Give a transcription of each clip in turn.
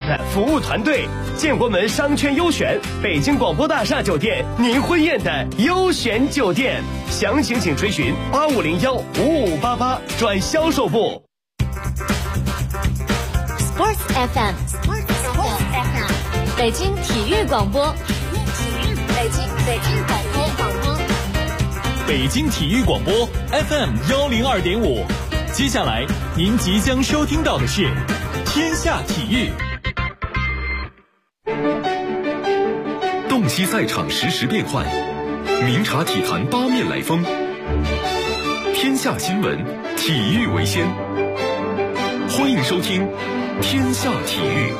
服务团队，建国门商圈优选北京广播大厦酒店您婚宴的优选酒店，详情请垂询85015588转销售部。 Sports FM， 北京体育广播， 北京体育广播 FM102.5。接下来您即将收听到的是天下体育。 洞悉赛场实时变幻，明察体坛八面来风。天下新闻，体育为先。欢迎收听天下体育。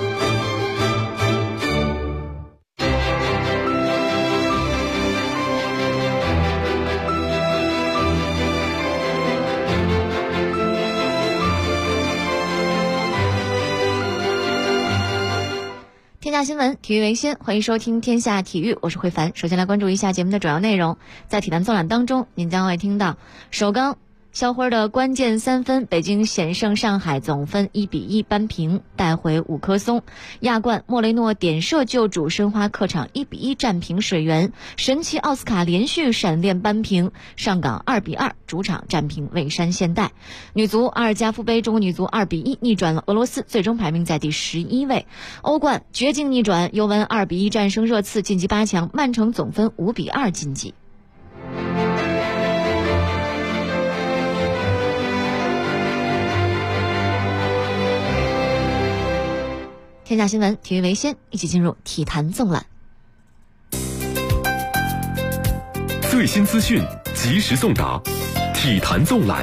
天下新闻，体育为先，欢迎收听天下体育，我是慧凡。首先来关注一下节目的主要内容。在体坛纵览当中，您将会听到首钢肖辉的关键3分，北京险胜上海，总分1-1扳平，带回5颗松。亚冠莫雷诺点射救主申花客场1-1战平水源，神奇奥斯卡连续闪电扳平，上港2-2主场战平蔚山现代。女足阿尔加夫杯中国女足2-1逆转了俄罗斯，最终排名在第11位。欧冠绝境逆转，尤文2-1战胜热刺晋级8强，曼城总分5-2晋级。天下新闻，体育为先，一起进入体坛纵览。 最新资讯，及时送达，体坛纵览。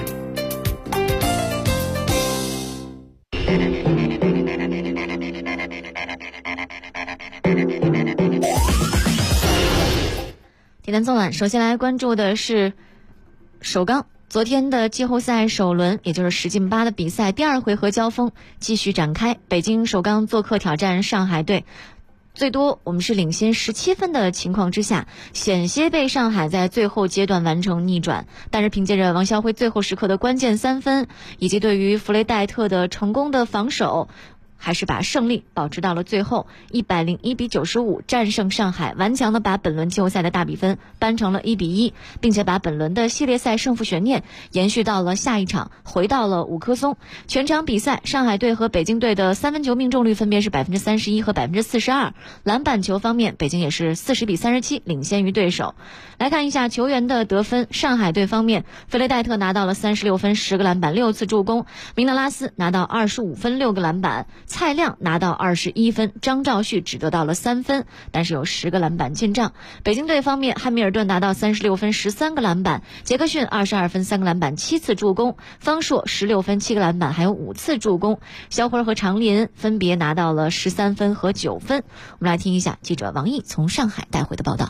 体坛纵览，首先来关注的是首钢。昨天的季后赛首轮，也就是10进8的比赛第2回合交锋继续展开。北京首钢做客挑战上海队，最多我们是领先17分的情况之下，险些被上海在最后阶段完成逆转。但是凭借着王晓辉最后时刻的关键3分，以及对于弗雷戴特的成功的防守，还是把胜利保持到了最后，101-95战胜上海，顽强的把本轮季后赛的大比分扳成了1-1，并且把本轮的系列赛胜负悬念延续到了下一场，回到了5颗松。全场比赛，上海队和北京队的3分球命中率分别是31%和42%。篮板球方面，北京也是40-37领先于对手。来看一下球员的得分，上海队方面，弗雷戴特拿到了36分10个篮板6次助攻，明德拉斯拿到25分6个篮板，蔡亮拿到21分，张兆旭只得到了3分，但是有10个篮板进账。北京队方面，汉密尔顿拿到36分13个篮板，杰克逊22分3个篮板7次助攻，方硕16分7个篮板还有5次助攻，肖辉和常林分别拿到了13分和9分。我们来听一下记者王毅从上海带回的报道。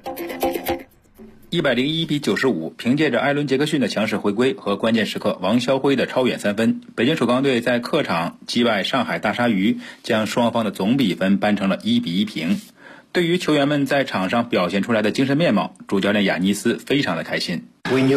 101-95，凭借着艾伦·杰克逊的强势回归和关键时刻王晓辉的超远3分，北京首钢队在客场击败上海大鲨鱼，将双方的总比分扳成了1-1平。对于球员们在场上表现出来的精神面貌，主教练亚尼斯非常的开心。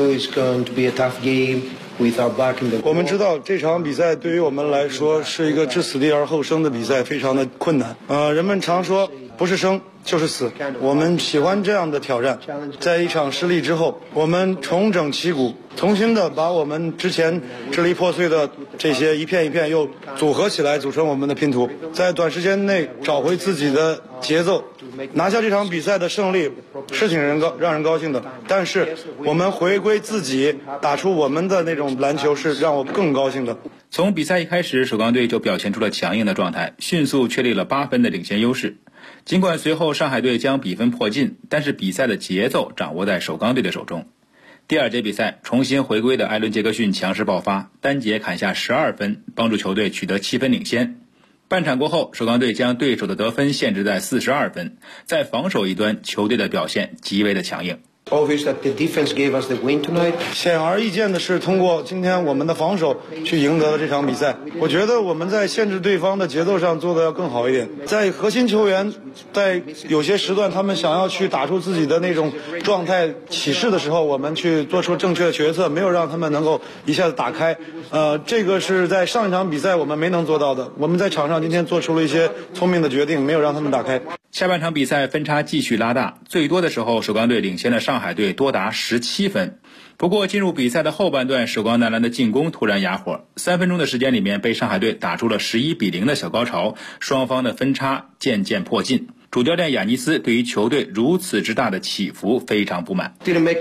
我们知道这场比赛对于我们来说是一个置死地而后生的比赛，非常的困难。人们常说不是生就是死，我们喜欢这样的挑战。在一场失利之后，我们重整旗鼓，重新的把我们之前支离破碎的这些一片一片又组合起来，组成我们的拼图，在短时间内找回自己的节奏，拿下这场比赛的胜利是挺让人高兴的。但是我们回归自己，打出我们的那种篮球是让我更高兴的。 从比赛一开始，首钢队就表现出了强硬的状态，迅速确立了8分的领先优势。尽管随后上海队将比分迫近，但是比赛的节奏掌握在首钢队的手中。第2节比赛，重新回归的艾伦·杰克逊强势爆发，单节砍下12分，帮助球队取得7分领先。半场过后，首钢队将对手的得分限制在42分，在防守一端，球队的表现极为的强硬。 显而易见的是，通过今天我们的防守去赢得了这场比赛。我觉得我们在限制对方的节奏上做得要更好一点。在核心球员在有些时段他们想要去打出自己的那种状态起势的时候，我们去做出正确的决策，没有让他们能够一下子打开。这个是在上一场比赛我们没能做到的。我们在场上今天做出了一些聪明的决定，没有让他们打开。 下半场比赛分差继续拉大，最多的时候首钢队领先了上海队多达17分。不过进入比赛的后半段，首钢男篮的进攻突然哑火，3分钟的时间里面被上海队打出了11-0的小高潮，双方的分差渐渐迫近。主教练亚尼斯对于球队如此之大的起伏非常不满。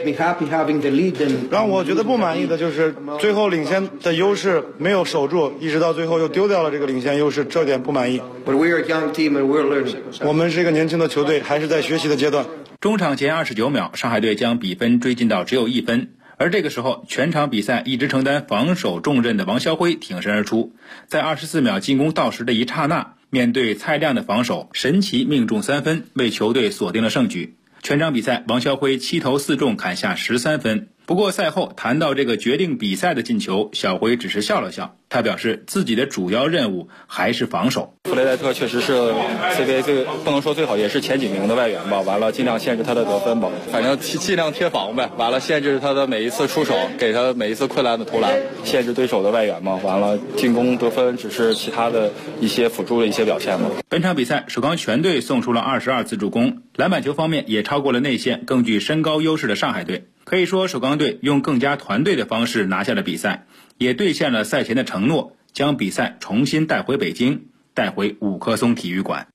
让我觉得不满意的就是最后领先的优势没有守住，一直到最后又丢掉了这个领先优势，这点不满意。我们是一个年轻的球队，还是在学习的阶段。 中场前29秒，上海队将比分追进到只有1分。而这个时候，全场比赛一直承担防守重任的王霄辉挺身而出，在24秒进攻到时的一刹那，面对蔡亮的防守，神奇命中3分，为球队锁定了胜局。全场比赛，王霄辉7投4中，砍下13分。不过赛后谈到这个决定比赛的进球，小辉只是笑了笑，他表示自己的主要任务还是防守。 弗雷戴特确实是 CBA 不能说最好，也是前几名的外援吧。完了，尽量限制他的得分吧，反正尽量贴防呗。完了，限制他的每一次出手，给他每一次困难的投篮，限制对手的外援嘛。完了，进攻得分只是其他的一些辅助的一些表现嘛。 本场比赛，首钢全队送出了22次助攻，篮板球方面也超过了内线更具身高优势的上海队。可以说，首钢队用更加团队的方式拿下了比赛，也兑现了赛前的承诺，将比赛重新带回北京，带回五棵松体育馆。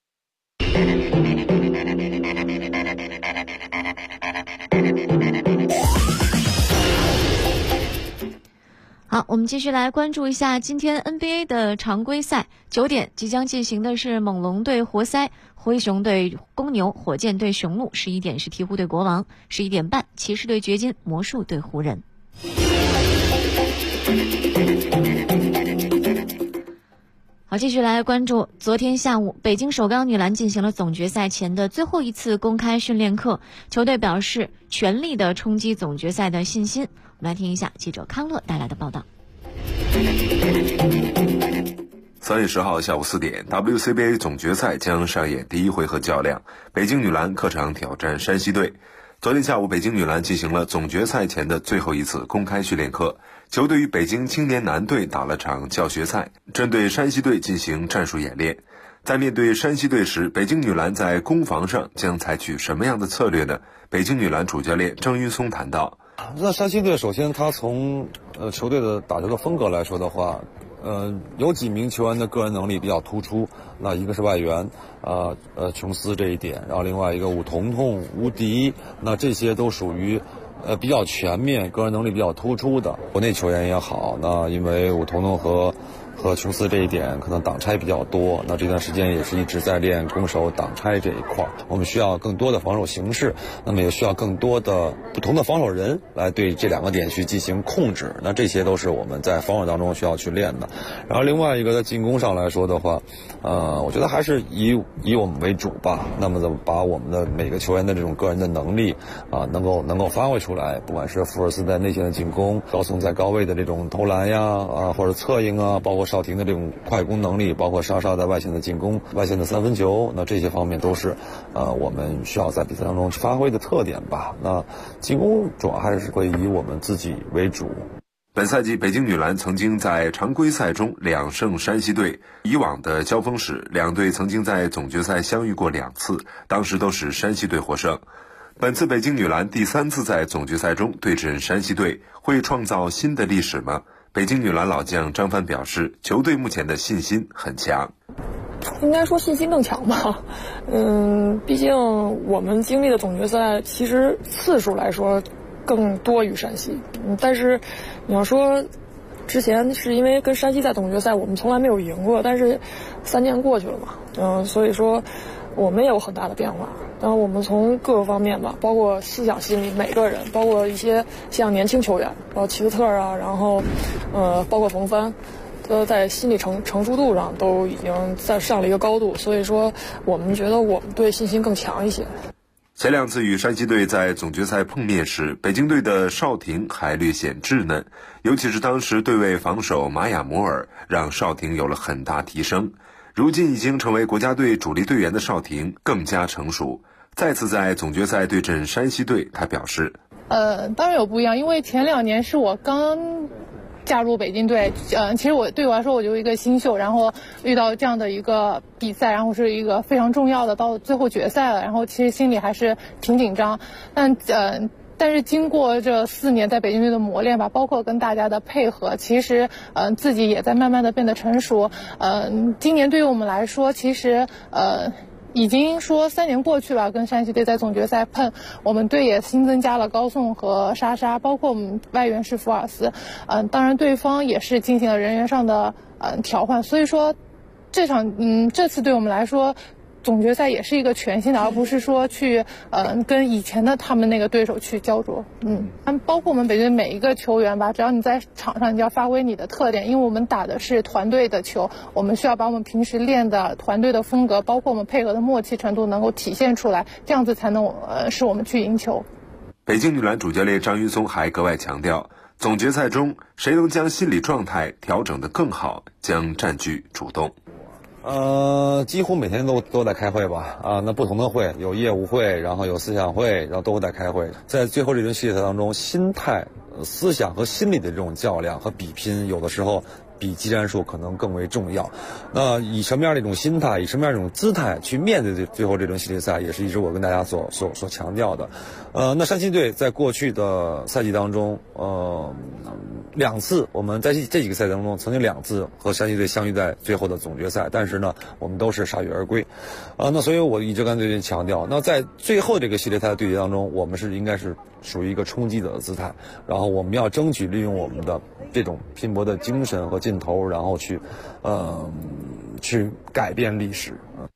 好，我们继续来关注一下今天 NBA 的常规赛，9点即将进行的是猛龙对活塞，灰熊对公牛，火箭对雄鹿，11点是鹈鹕对国王，11点半骑士对掘金，魔术对湖人。好，继续来关注昨天下午北京首钢女篮进行了总决赛前的最后一次公开训练课，球队表示全力的冲击总决赛的信心。我们来听一下记者康乐带来的报道。 3月10号下午4点 WCBA 总决赛将上演第一回合较量，北京女篮客场挑战山西队。昨天下午，北京女篮进行了总决赛前的最后一次公开训练课，球队与北京青年男队打了场教学赛，针对山西队进行战术演练。在面对山西队时，北京女篮在攻防上将采取什么样的策略呢？北京女篮主教练郑云松谈到， 那山西队首先他从球队的打球的风格来说的话，有几名球员的个人能力比较突出，那一个是外援琼斯这一点，然后另外一个武彤彤、吴迪，那这些都属于比较全面，个人能力比较突出的。国内球员也好，那因为武彤彤和琼斯这一点可能挡拆比较多，那这段时间也是一直在练攻守挡拆这一块，我们需要更多的防守形式，那么也需要更多的不同的防守人来对这两个点去进行控制，那这些都是我们在防守当中需要去练的。然后另外一个在进攻上来说的话，我觉得还是以我们为主吧，那么把我们的每个球员的这种个人的能力能够发挥出来，不管是福尔斯在内线的进攻，高松在高位的这种投篮呀或者策应包括少廷的这种快攻能力，包括莎莎在外线的进攻、外线的三分球，那这些方面都是我们需要在比赛当中去发挥的特点吧。那进攻主要还是会以我们自己为主。 本赛季北京女篮曾经在常规赛中2胜山西队，以往的交锋史，两队曾经在总决赛相遇过2次，当时都是山西队获胜。本次北京女篮第3次在总决赛中对阵山西队，会创造新的历史吗？北京女篮老将张帆表示，球队目前的信心很强。 应该说信心更强吧，毕竟我们经历的总决赛其实次数来说更多于山西，但是你要说之前是因为跟山西在总决赛我们从来没有赢过，但是3年过去了嘛，所以说我们也有很大的变化。然后我们从各个方面吧，包括思想心理，每个人，包括一些像年轻球员，包括齐斯特然后包括冯帆，在心理成熟度上都已经在上了一个高度，所以说我们觉得我们对信心更强一些。 前2次与山西队在总决赛碰面时，北京队的邵婷还略显稚嫩，尤其是当时对位防守玛雅摩尔，让邵婷有了很大提升。如今已经成为国家队主力队员的邵婷更加成熟。再次在总决赛对阵山西队，他表示： 当然有不一样，因为前2年是我刚加入北京队，其实对我来说我就一个新秀，然后遇到这样的一个比赛，然后是一个非常重要的，到最后决赛了，然后其实心里还是挺紧张，但是经过这4年在北京队的磨练吧，包括跟大家的配合，其实自己也在慢慢的变得成熟。今年对于我们来说，其实已经说3年过去了，跟山西队在总决赛碰，我们队也新增加了高颂和莎莎，包括我们外援是福尔斯，当然对方也是进行了人员上的调换，所以说这次对我们来说，总决赛也是一个全新的，而不是说去跟以前的他们那个对手去焦灼。包括我们北京每一个球员吧，只要你在场上，你就要发挥你的特点，因为我们打的是团队的球，我们需要把我们平时练的团队的风格，包括我们配合的默契程度能够体现出来，这样子才能使我们去赢球。 北京女篮主教练张云松还格外强调，总决赛中谁能将心理状态调整得更好，将占据主动。 几乎每天都在开会吧，那不同的会有业务会，然后有思想会，然后都在开会。在最后这轮系列赛当中，心态、思想和心理的这种较量和比拼，有的时候比技战术可能更为重要。那以什么样的一种心态，以什么样的一种姿态去面对最后这轮系列赛，也是一直我跟大家所强调的。那山西队在过去的赛季当中，2次我们在这几个赛当中曾经2次和山西队相遇在最后的总决赛，但是呢我们都是铩羽而归。那所以我一直跟队员强调，那在最后这个系列赛的对决当中，我们应该是属于一个冲击者的姿态，然后我们要争取利用我们的这种拼搏的精神和劲头，然后去改变历史。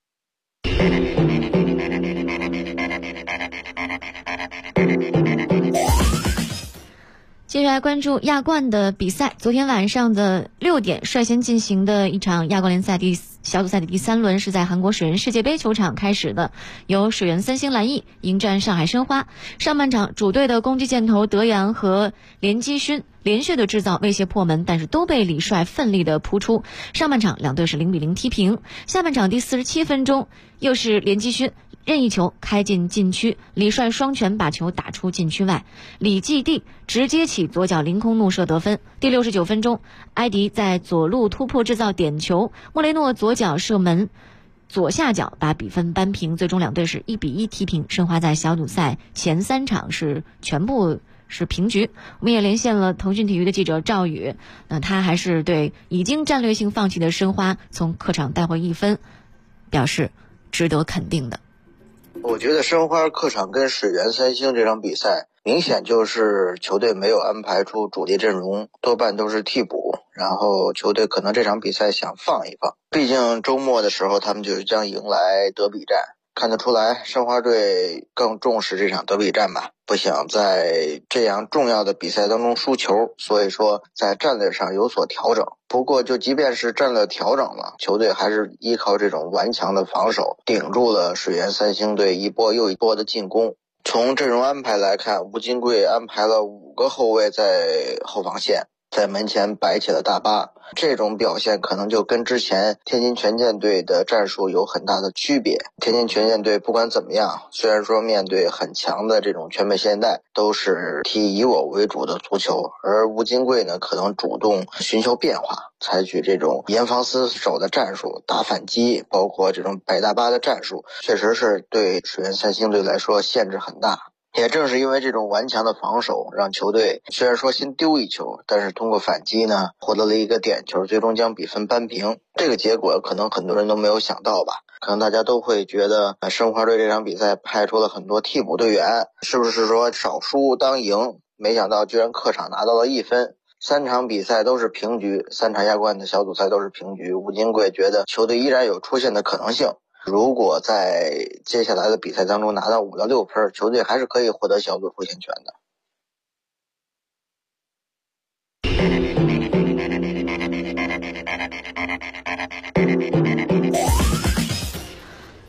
接下来关注亚冠的比赛。昨天晚上的6点率先进行的一场亚冠联赛小组赛的第3轮是在韩国水源世界杯球场开始的，由水源三星蓝翼迎战上海申花。上半场主队的攻击箭头德阳和连基勋连续的制造威胁破门，但是都被李帅奋力的扑出。上半场两队是0-0踢平。下半场第47分钟，又是连基勋任意球开进禁区，李帅双拳把球打出禁区外，李继地直接起左脚凌空怒射得分。第69分钟，埃迪在左路突破制造点球，莫雷诺左脚射门，左下角把比分扳平。最终两队是1-1踢平。申花在小组赛前3场是全部是平局。我们也连线了腾讯体育的记者赵宇，那他还是对已经战略性放弃的申花从客场带回1分表示值得肯定的。 我觉得申花客场跟水源三星这场比赛明显就是球队没有安排出主力阵容，多半都是替补，然后球队可能这场比赛想放一放，毕竟周末的时候他们就将迎来德比战，看得出来申花队更重视这场德比战吧，不想在这样重要的比赛当中输球，所以说在战略上有所调整。不过就即便是战略调整了，球队还是依靠这种顽强的防守顶住了水源三星队一波又一波的进攻。从阵容安排来看，吴金贵安排了5个后卫在后防线，在门前摆起了大巴，这种表现可能就跟之前天津权健队的战术有很大的区别。天津权健队不管怎么样，虽然说面对很强的这种全北现代都是踢以我为主的足球，而吴金贵呢可能主动寻求变化，采取这种严防死守的战术，打反击，包括这种摆大巴的战术，确实是对水源三星队来说限制很大。也正是因为这种顽强的防守，让球队虽然说先丢1球，但是通过反击呢获得了1个点球，最终将比分扳平。这个结果可能很多人都没有想到吧，可能大家都会觉得申花队这场比赛派出了很多替补队员，是不是说少输当赢，没想到居然客场拿到了1分。3场比赛都是平局，3场亚冠的小组赛都是平局。吴金贵觉得球队依然有出线的可能性，如果在接下来的比赛当中拿到5到6分，球队还是可以获得小组出线权的。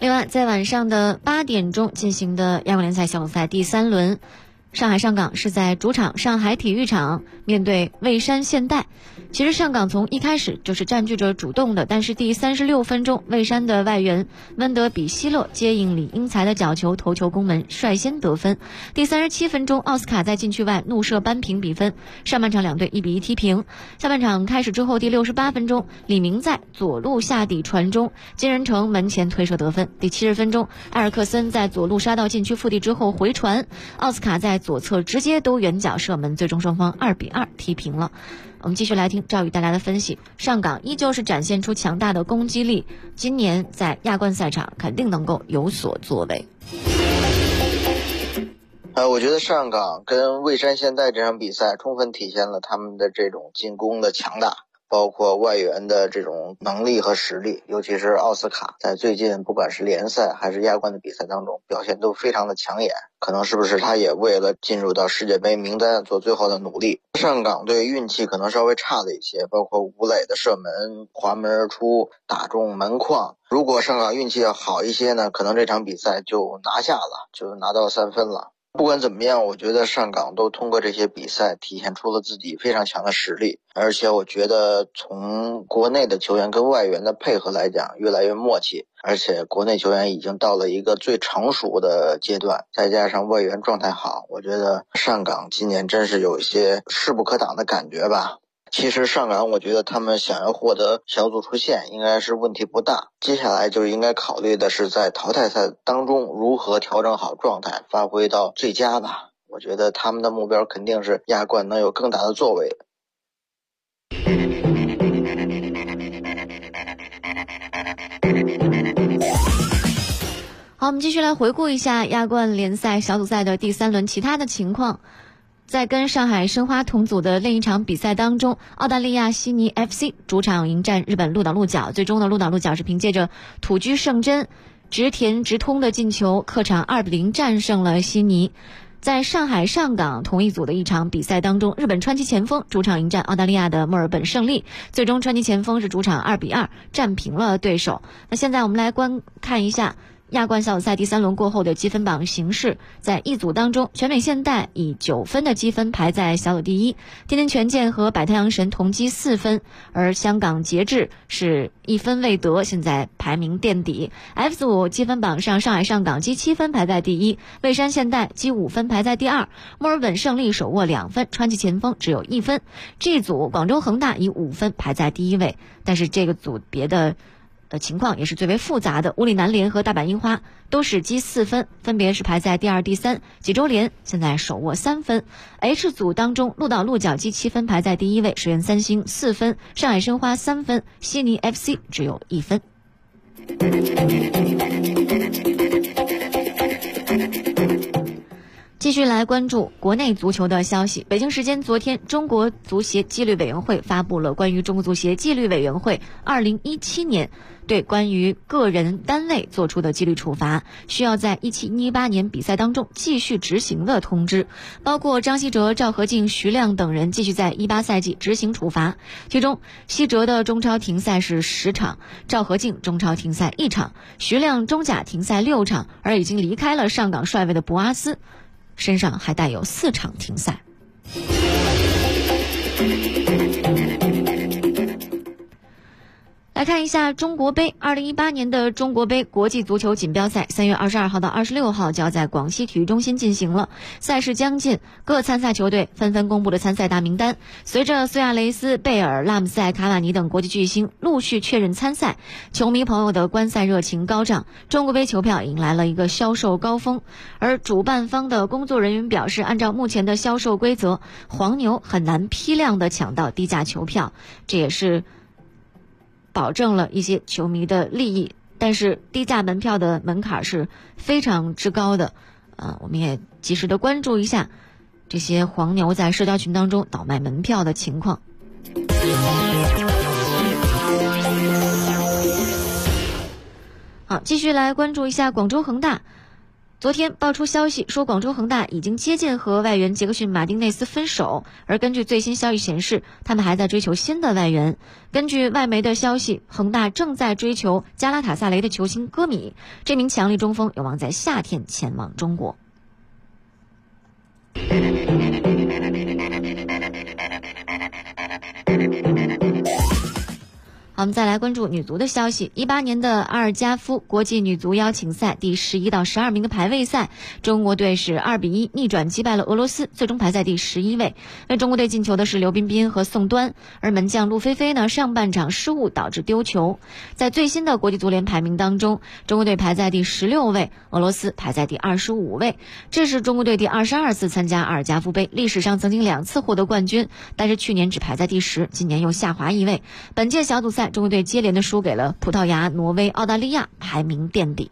另外，在晚上的8点钟进行的亚冠联赛小组赛第3轮，上海上港是在主场上海体育场面对蔚山现代。其实上港从一开始就是占据着主动的，但是第36分钟，蔚山的外援温德比希勒接应李英才的角球头球攻门，率先得分。第37分钟，奥斯卡在禁区外怒射扳平比分。上半场两队1比1踢平。下半场开始之后，第68分钟，李明在左路下底传中，金人成门前推射得分。第70分钟，埃尔克森在左路杀到禁区腹地之后回传，奥斯卡在左侧直接兜远角射门，最终双方2比2踢平了。我们继续来听赵宇带来的分析。上港依旧是展现出强大的攻击力，今年在亚冠赛场肯定能够有所作为。 我觉得上港跟蔚山现代这场比赛充分体现了他们的这种进攻的强大，包括外援的这种能力和实力，尤其是奥斯卡在最近不管是联赛还是亚冠的比赛当中表现都非常的抢眼，可能是不是他也为了进入到世界杯名单做最后的努力。上港队运气可能稍微差了一些，包括吴磊的射门滑门而出打中门框，如果上港运气要好一些呢，可能这场比赛就拿下了，就拿到3分了。不管怎么样，我觉得上港都通过这些比赛体现出了自己非常强的实力，而且我觉得从国内的球员跟外援的配合来讲越来越默契，而且国内球员已经到了一个最成熟的阶段，再加上外援状态好，我觉得上港今年真是有一些势不可挡的感觉吧。其实上港我觉得他们想要获得小组出线应该是问题不大，接下来就应该考虑的是在淘汰赛当中如何调整好状态，发挥到最佳吧。我觉得他们的目标肯定是亚冠能有更大的作为。 好，我们继续来回顾一下亚冠联赛小组赛的第3轮其他的情况。在跟上海申花同组的另一场比赛当中，澳大利亚悉尼 FC 主场迎战日本鹿岛鹿角，最终呢鹿岛鹿角是凭借着土居圣真直田直通的进球，客场2比0战胜了悉尼。在上海上港同一组的一场比赛当中，日本川崎前锋主场迎战澳大利亚的墨尔本胜利，最终川崎前锋是主场2比2战平了对手。那现在我们来观看一下亚冠小组赛第3轮过后的积分榜形势。在一组当中，全美现代以9分的积分排在小组第一，天津权健和百太阳神同积4分，而香港节制是1分未得，现在排名垫底。F 组积分榜上，上海上港积7分排在第一，蔚山现代积5分排在第二，墨尔本胜利手握2分，川崎前锋只有1分。G 组广州恒大以5分排在第一位，但是这个组别的情况也是最为复杂的，五里南联和大阪樱花都是积4分，分别是排在第二、第三。济州联现在手握3分。H 组当中，鹿岛鹿角积7分排在第一位，水原三星4分，上海申花3分，悉尼 FC 只有1分。继续来关注国内足球的消息。北京时间昨天，中国足协纪律委员会发布了关于中国足协纪律委员会2017年对关于个人单位做出的纪律处罚，需要在17-18年比赛当中继续执行的通知，包括张稀哲、赵和敬、徐亮等人继续在18赛季执行处罚。其中，稀哲的中超停赛是10场，赵和敬中超停赛1场，徐亮中甲停赛6场，而已经离开了上港帅位的博阿斯身上还带有4场停赛。来看一下中国杯，2018年的中国杯国际足球锦标赛3月22号到26号就要在广西体育中心进行了。赛事将近，各参赛球队纷纷公布了参赛大名单。随着苏亚雷斯、贝尔、拉姆塞、卡瓦尼等国际巨星陆续确认参赛，球迷朋友的观赛热情高涨，中国杯球票迎来了一个销售高峰。而主办方的工作人员表示，按照目前的销售规则，黄牛很难批量的抢到低价球票，这也是保证了一些球迷的利益，但是低价门票的门槛是非常之高的，我们也及时的关注一下这些黄牛在社交群当中倒卖门票的情况。好，继续来关注一下广州恒大。 昨天爆出消息说，广州恒大已经接近和外援杰克逊·马丁内斯分手，而根据最新消息显示，他们还在追求新的外援。根据外媒的消息，恒大正在追求加拉塔萨雷的球星戈米，这名强力中锋有望在夏天前往中国。好，我们再来关注女足的消息。18年的阿尔加夫国际女足邀请赛第11到12名的排位赛，中国队是2比1逆转击败了俄罗斯，最终排在第11位。为中国队进球的是刘彬彬和宋端，而门将陆菲菲呢，上半场失误导致丢球。在最新的国际足联排名当中，中国队排在第16位，俄罗斯排在第25位。这是中国队第22次参加阿尔加夫杯，历史上曾经2次获得冠军，但是去年只排在第10，今年又下滑1位。本届小组赛中国队接连的输给了葡萄牙、挪威、澳大利亚，排名垫底。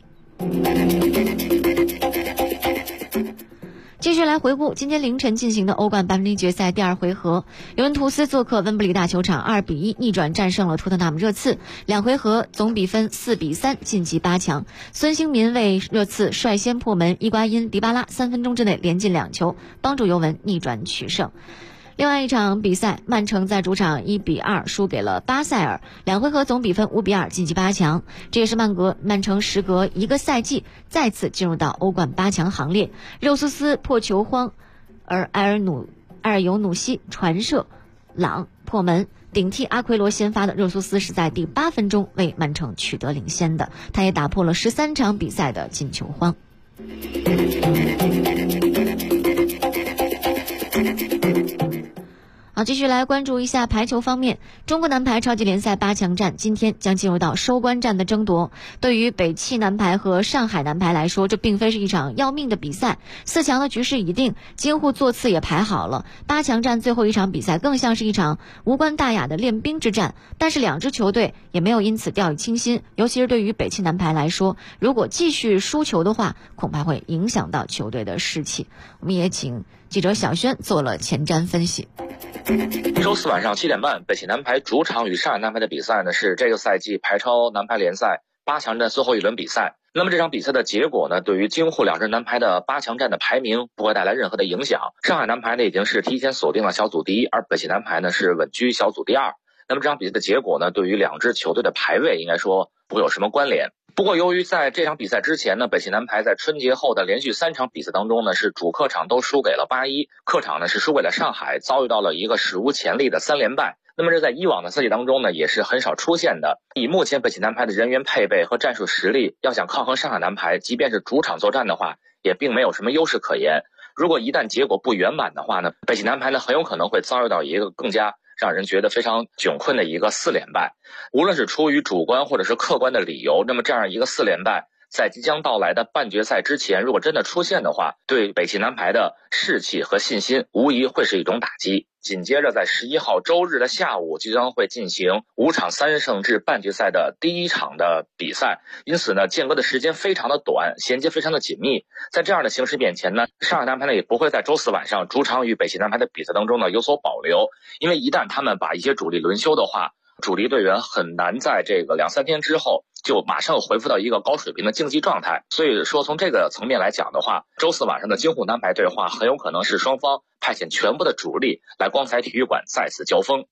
继续来回顾今天凌晨进行的欧冠8分之一决赛第2回合，尤文图斯做客温布利大球场2比1逆转战胜了托特纳姆热刺，2回合总比分4比3晋级8强。孙兴民为热刺率先破门，伊瓜因、迪巴拉3分钟之内连进2球，帮助尤文逆转取胜。另外一场比赛，曼城在主场1比2输给了巴塞尔，2回合总比分5比2晋级8强。这也是曼城时隔1个赛季再次进入到欧冠8强行列。肉苏斯破球荒，而埃尔尤努西传射朗破门，顶替阿奎罗先发的热苏斯是在第8分钟为曼城取得领先的，他也打破了13场比赛的进球荒。好，继续来关注一下排球方面。中国男排超级联赛8强战今天将进入到收官战的争夺。对于北汽男排和上海男排来说，这并非是一场要命的比赛，4强的局势已定，京沪座次也排好了。8强战最后一场比赛更像是一场无关大雅的练兵之战，但是2支球队也没有因此掉以轻心，尤其是对于北汽男排来说，如果继续输球的话，恐怕会影响到球队的士气。我们也请记者小轩做了前瞻分析。 周四晚上7点半，北汽男排主场与上海男排的比赛呢，是这个赛季排超男排联赛8强战最后一轮比赛。那么这场比赛的结果呢，对于京沪2支男排的8强战的排名不会带来任何的影响。上海男排呢已经是提前锁定了小组第1，而北汽男排呢是稳居小组第2。那么这场比赛的结果呢，对于2支球队的排位应该说不会有什么关联。不过由于在这场比赛之前呢，北汽男排在春节后的连续3场比赛当中呢，是主客场都输给了8-1，客场呢是输给了上海，遭遇到了一个史无前例的3连败。那么这在以往的赛季当中呢，也是很少出现的。以目前北汽男排的人员配备和战术实力，要想抗衡上海男排，即便是主场作战的话，也并没有什么优势可言。如果一旦结果不圆满的话呢，北汽男排呢很有可能会遭遇到一个更加让人觉得非常窘困的一个4连败。无论是出于主观或者是客观的理由，那么这样一个4连败在即将到来的半决赛之前，如果真的出现的话，对北汽男排的士气和信心无疑会是一种打击。紧接着在11号周日的下午即将会进行5场3胜制半决赛的第1场的比赛，因此呢间隔的时间非常的短，衔接非常的紧密。在这样的形势面前呢，上海男排呢也不会在周四晚上主场与北汽男排的比赛当中呢有所保留，因为一旦他们把一些主力轮休的话，主力队员很难在这个2-3天之后就马上恢复到一个高水平的竞技状态。所以说从这个层面来讲的话，周四晚上的京沪男排对话很有可能是双方派遣全部的主力来光彩体育馆再次交锋。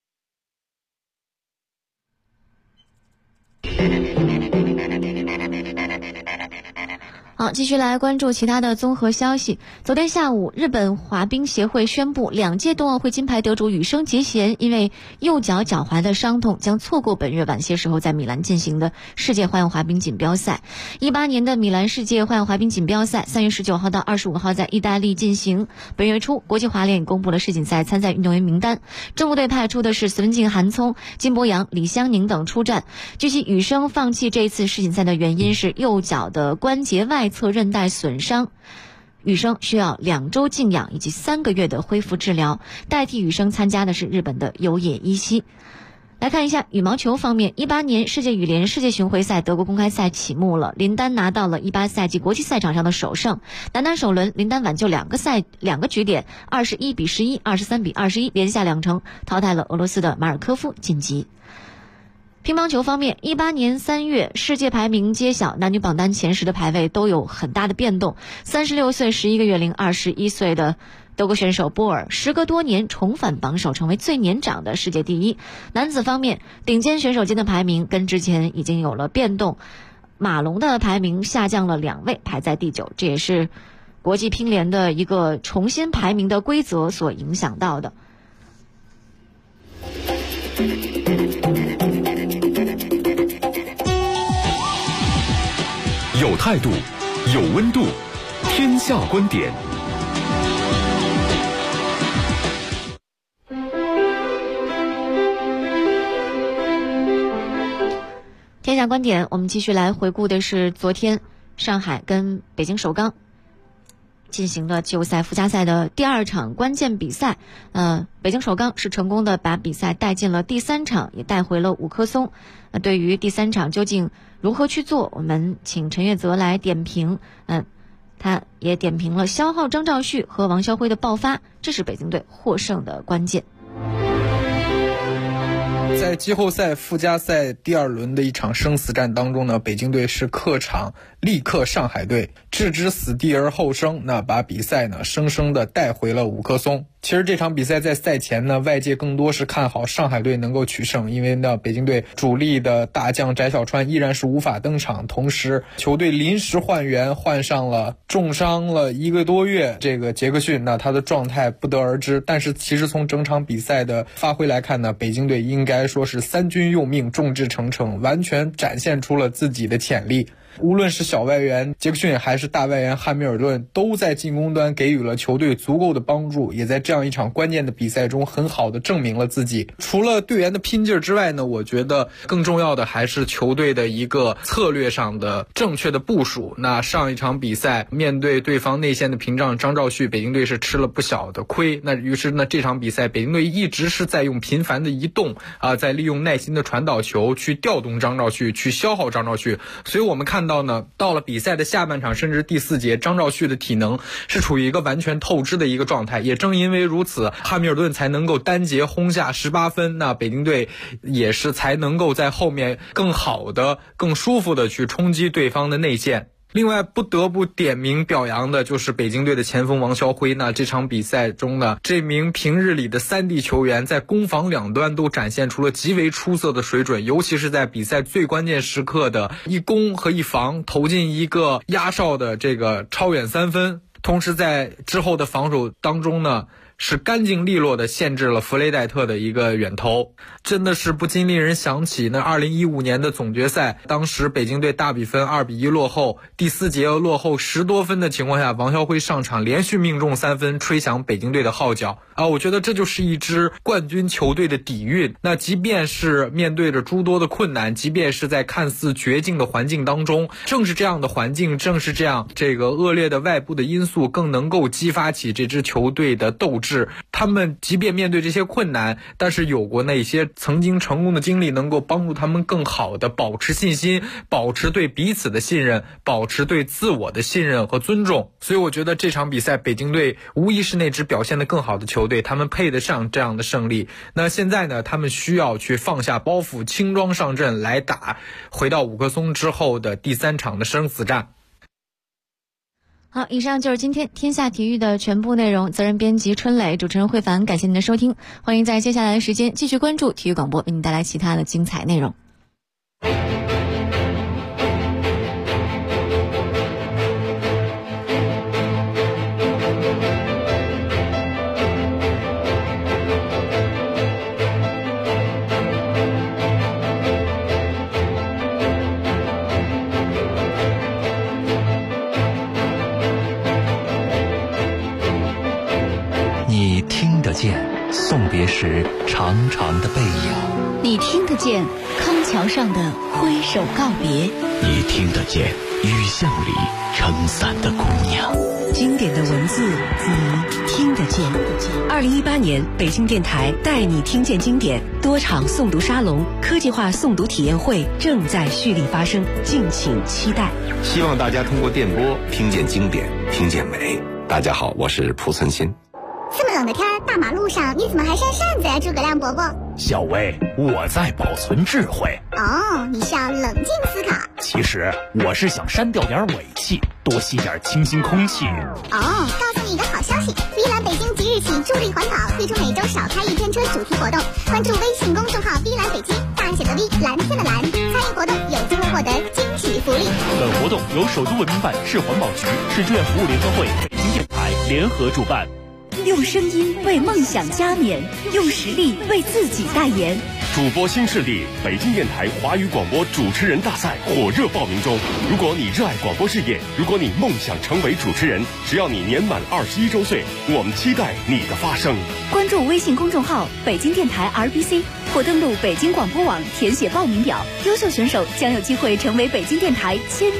好，继续来关注其他的综合消息。昨天下午，日本滑冰协会宣布，2届冬奥会金牌得主羽生结弦因为右脚脚踝的伤痛，将错过本月晚些时候在米兰进行的世界花样滑冰锦标赛。18年的米兰世界花样滑冰锦标赛3月19号到25号在意大利进行。本月初，国际滑联也公布了世锦赛参赛运动员名单，中国队派出的是斯文静、韩聪、金博洋、李湘宁等出战。据悉，羽生放弃这次世锦赛的原因是右脚的关节外侧韧带损伤，羽生需要2周静养以及3个月的恢复治疗。代替羽生参加的是日本的有野一希。来看一下羽毛球方面，18年世界羽联世界巡回赛德国公开赛启幕了，林丹拿到了18赛季国际赛场上的首胜。男单首轮，林丹挽救2个局点，21比11、23比21，连下2城淘汰了俄罗斯的马尔科夫晋级。 乒乓球方面，18年3月世界排名揭晓，男女榜单前10的排位都有很大的变动。36岁11个月龄21岁的德国选手波尔，时隔多年重返榜首，成为最年长的世界第一。男子方面，顶尖选手间的排名跟之前已经有了变动，马龙的排名下降了2位，排在第9，这也是国际乒联的一个重新排名的规则所影响到的。 有态度，有温度，天下观点。 天下观点，我们继续来回顾的是昨天上海跟北京首钢进行了季后赛附加赛的第2场关键比赛。北京首钢是成功的把比赛带进了第3场，也带回了5颗松。对于第3场究竟如何去做，我们请陈月泽来点评。他也点评了消耗张兆旭和王霄辉的爆发，这是北京队获胜的关键。 在季后赛附加赛第2轮的一场生死战当中呢，北京队是客场力克上海队，置之死地而后生，那把比赛呢生生的带回了5颗松。其实这场比赛在赛前呢，外界更多是看好上海队能够取胜，因为呢北京队主力的大将翟小川依然是无法登场，同时球队临时换员，换上了重伤了1个多月这个杰克逊，那他的状态不得而知。但是其实从整场比赛的发挥来看呢，北京队应该说是3军用命，众志成城，完全展现出了自己的潜力。无论是小外援杰克逊还是大外援汉密尔顿，都在进攻端给予了球队足够的帮助，也在这样一场关键的比赛中很好的证明了自己。除了队员的拼劲之外呢，我觉得更重要的还是球队的一个策略上的正确的部署。那上一场比赛面对对方内线的屏障张兆旭，北京队是吃了不小的亏。那于是呢，这场比赛北京队一直是在用频繁的移动在利用耐心的传导球去调动张兆旭，去消耗张兆旭。所以我们看到呢，到了比赛的下半场甚至第4节，张兆旭的体能是处于一个完全透支的一个状态。也正因为如此，汉密尔顿才能够单节轰下18分，那北京队也是才能够在后面更好的更舒服的去冲击对方的内线。另外不得不点名表扬的就是北京队的前锋王霄辉。那这场比赛中呢，这名平日里的3D 球员在攻防两端都展现出了极为出色的水准，尤其是在比赛最关键时刻的一攻和一防，投进一个压哨的这个超远3分，同时在之后的防守当中呢，是干净利落的限制了弗雷戴特的一个远投。真的是不禁令人想起那2015年的总决赛，当时北京队大比分2-1落后，第4节落后10多分的情况下，王霄辉上场连续命中3分，吹响北京队的号角我觉得这就是一支冠军球队的底蕴。那即便是面对着诸多的困难，即便是在看似绝境的环境当中，正是这样的环境，正是这样这个恶劣的外部的因素，更能够激发起这支球队的斗志。他们即便面对这些困难，但是有过那些曾经成功的经历，能够帮助他们更好的保持信心，保持对彼此的信任，保持对自我的信任和尊重。所以我觉得这场比赛北京队无疑是那支表现得更好的球队，他们配得上这样的胜利。那现在呢，他们需要去放下包袱，轻装上阵来打回到5颗松之后的第3场的生死战。 好，以上就是今天天下体育的全部内容。责任编辑春磊，主持人慧凡，感谢您的收听。欢迎在接下来的时间继续关注体育广播，为您带来其他的精彩内容。 送别时长长的背影， 你听得见康桥上的挥手告别， 你听得见雨巷里撑伞的姑娘。 经典的文字，你听得见。2018年北京电台带你听见经典多场诵读沙龙、科技化诵读体验会正在蓄力发生，敬请期待。 希望大家通过电波听见经典，听见美。大家好，我是蒲存昕。 这么冷的天，大马路上你怎么还扇扇子呀，诸葛亮伯伯？ 小薇，我在保存智慧。 哦，你是要冷静思考。 其实我是想删掉点尾气，多吸点清新空气。 哦，告诉你一个好消息，碧蓝北京即日起助力环保，推出每周少开一天车主题活动。关注微信公众号碧蓝北京，大写的 V， 蓝天的蓝，参与活动有机会获得惊喜福利。 本活动由首都文明办、市环保局、市志愿服务联合会、北京电台联合主办。 用声音为梦想加冕，用实力为自己代言。 主播新势力北京电台华语广播主持人大赛火热报名中。如果你热爱广播事业，如果你梦想成为主持人，只要你年满21周岁，我们期待你的发声。 关注微信公众号北京电台 RBC 或登录北京广播网填写报名表，优秀选手将有机会成为北京电台签